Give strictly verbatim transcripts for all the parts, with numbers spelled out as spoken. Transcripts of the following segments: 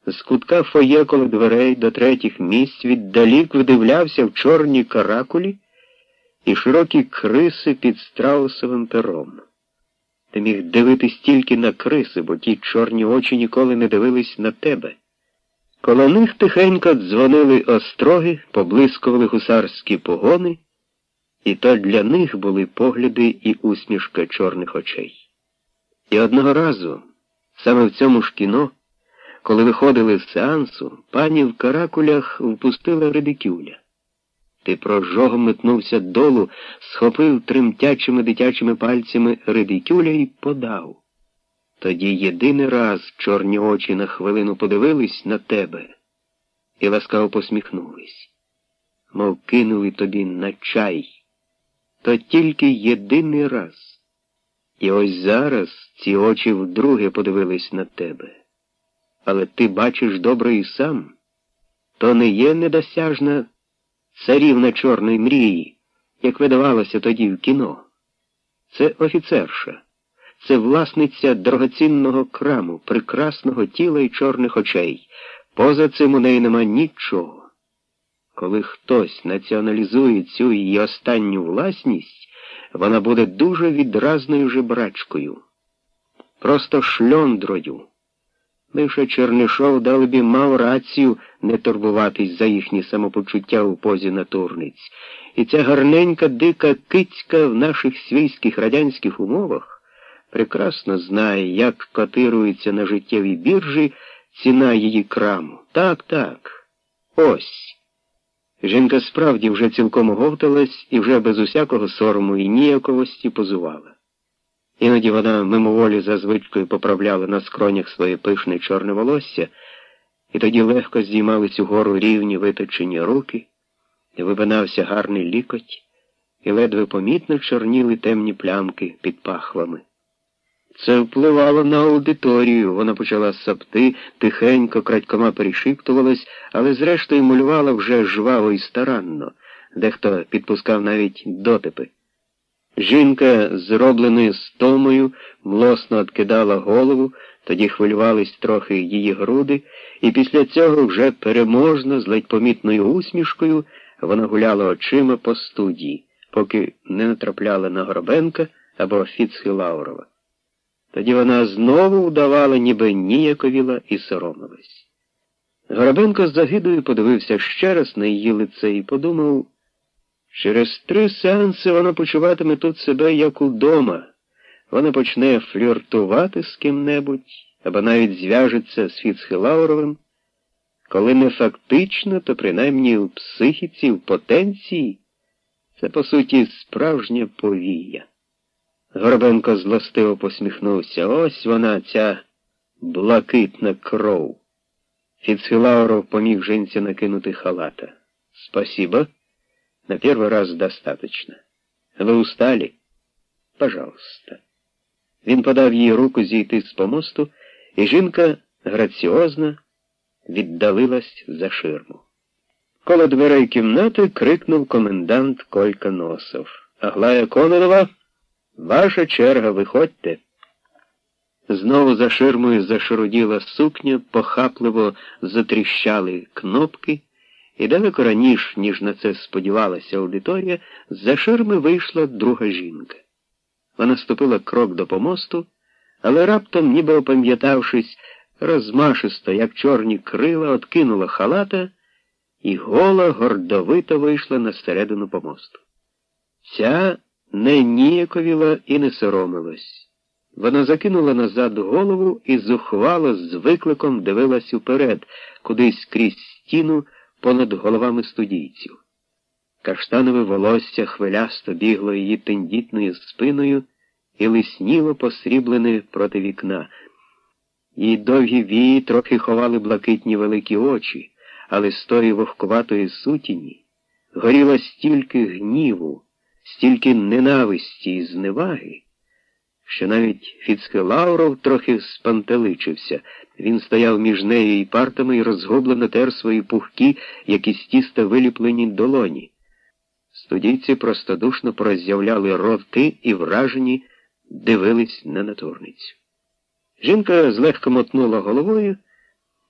З кутка фоє коло дверей до третіх місць віддалік видивлявся в чорній каракулі і широкі криси під страусовим пером. Ти міг дивитись тільки на криси, бо ті чорні очі ніколи не дивились на тебе. Коло них тихенько дзвонили остроги, поблискували гусарські погони, і то для них були погляди і усмішка чорних очей. І одного разу, саме в цьому ж кіно, коли виходили з сеансу, пані в каракулях впустила редикюля. Ти прожогом метнувся долу, схопив тремтячими дитячими пальцями редикюля і подав. Тоді єдиний раз чорні очі на хвилину подивились на тебе і ласкаво посміхнулись, мов кинули тобі на чай. То тільки єдиний раз. І ось зараз ці очі вдруге подивились на тебе. Але ти бачиш добре і сам. То не є недосяжна царівна чорної мрії, як видавалося тоді в кіно. Це офіцерша. Це власниця дорогоцінного краму, прекрасного тіла і чорних очей. Поза цим у неї нема нічого. Коли хтось націоналізує цю її останню власність, вона буде дуже відразною жебрачкою. Просто шльондрою. Бивши Чернишов, далебі, мав рацію не турбуватись за їхні самопочуття у позі натурниць. І ця гарненька дика кицька в наших свійських радянських умовах прекрасно знає, як котирується на життєвій біржі ціна її краму. Так, так. Ось. Жінка справді вже цілком оговталась і вже без усякого сорому і ніяковості позувала. Іноді вона мимоволі за звичкою поправляла на скронях своє пишне чорне волосся, і тоді легко здіймались угору рівні виточені руки, і випинався гарний лікоть, і ледве помітно чорніли темні плямки під пахвами. Це впливало на аудиторію, вона почала сапти, тихенько, крадькома перешіптувалась, але зрештою малювала вже жваво і старанно, дехто підпускав навіть дотипи. Жінка, зробленою стомою, млосно откидала голову, тоді хвилювались трохи її груди, і після цього вже переможно, з ледь помітною усмішкою, вона гуляла очима по студії, поки не натрапляла на Горобенка або Фіцхелаурова. Тоді вона знову вдавала, ніби ніяковіла і соромилась. Горобенко з загидою подивився ще раз на її лице і подумав, через три сеанси вона почуватиме тут себе як удома. Вона почне фліртувати з ким-небудь, або навіть зв'яжеться з Фіцхелауровим. Коли не фактично, то принаймні в психіці, в потенції, це, по суті, справжня повія. Горобенко злостиво посміхнувся. Ось вона, ця блакитна кров. Фіцхелауров поміг жінці накинути халата. Спасибо. На первый раз достаточно. Вы устали? Пожалуйста. Він подав їй руку зійти з помосту, і жінка граціозно віддалилась за ширму. Коло дверей кімнати крикнув комендант Колька Носов. Аглая Кононова, ваша черга, виходьте. Знову за ширмою зашаруділа сукня, похапливо затріщали кнопки, і далеко раніше, ніж на це сподівалася аудиторія, з-за ширми вийшла друга жінка. Вона ступила крок до помосту, але раптом, ніби опам'ятавшись, розмашисто, як чорні крила, откинула халата і гола гордовито вийшла на середину помосту. Ця не ніяковіла і не соромилась. Вона закинула назад голову і зухвало з викликом дивилась уперед, кудись крізь стіну понад головами студійців. Каштанове волосся хвилясто бігло її тендітною спиною і лисніло посріблене проти вікна. Її довгі вії трохи ховали блакитні великі очі, але з тої вогкуватої сутіні горіло стільки гніву, стільки ненависті і зневаги, що навіть Фіцхелауров трохи спантеличився. Він стояв між нею і партами і розгублено тер свої пухкі, як із тіста виліплені долоні. Студійці простодушно пороззявляли роти і вражені дивились на натурницю. Жінка злегка мотнула головою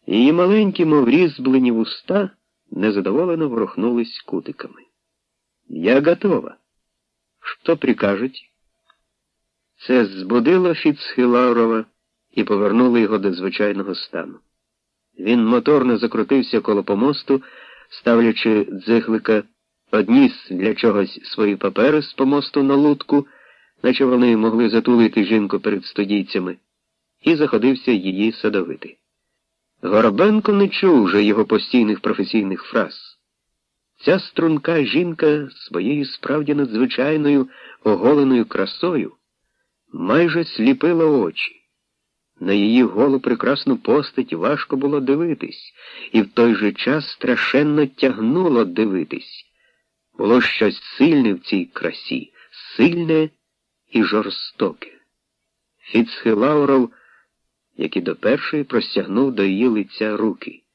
Її маленькі, мов різьблені вуста, незадоволено ворухнулись кутиками. «Я готова. Що прикажуть?» Це збудило Фіцхілаурова і повернуло його до звичайного стану. Він моторно закрутився коло помосту, ставлячи дзиглика, одніс для чогось свої папери з помосту на лутку, наче вони могли затулити жінку перед студійцями, і заходився її садовити. Горобенко не чув вже його постійних професійних фраз. Ця струнка жінка своєю справді надзвичайною оголеною красою майже сліпила очі. На її голу прекрасну постать важко було дивитись, і в той же час страшенно тягнуло дивитись. Було щось сильне в цій красі, сильне і жорстоке. Фіцхілауров, як і до першої, простягнув до її лиця руки.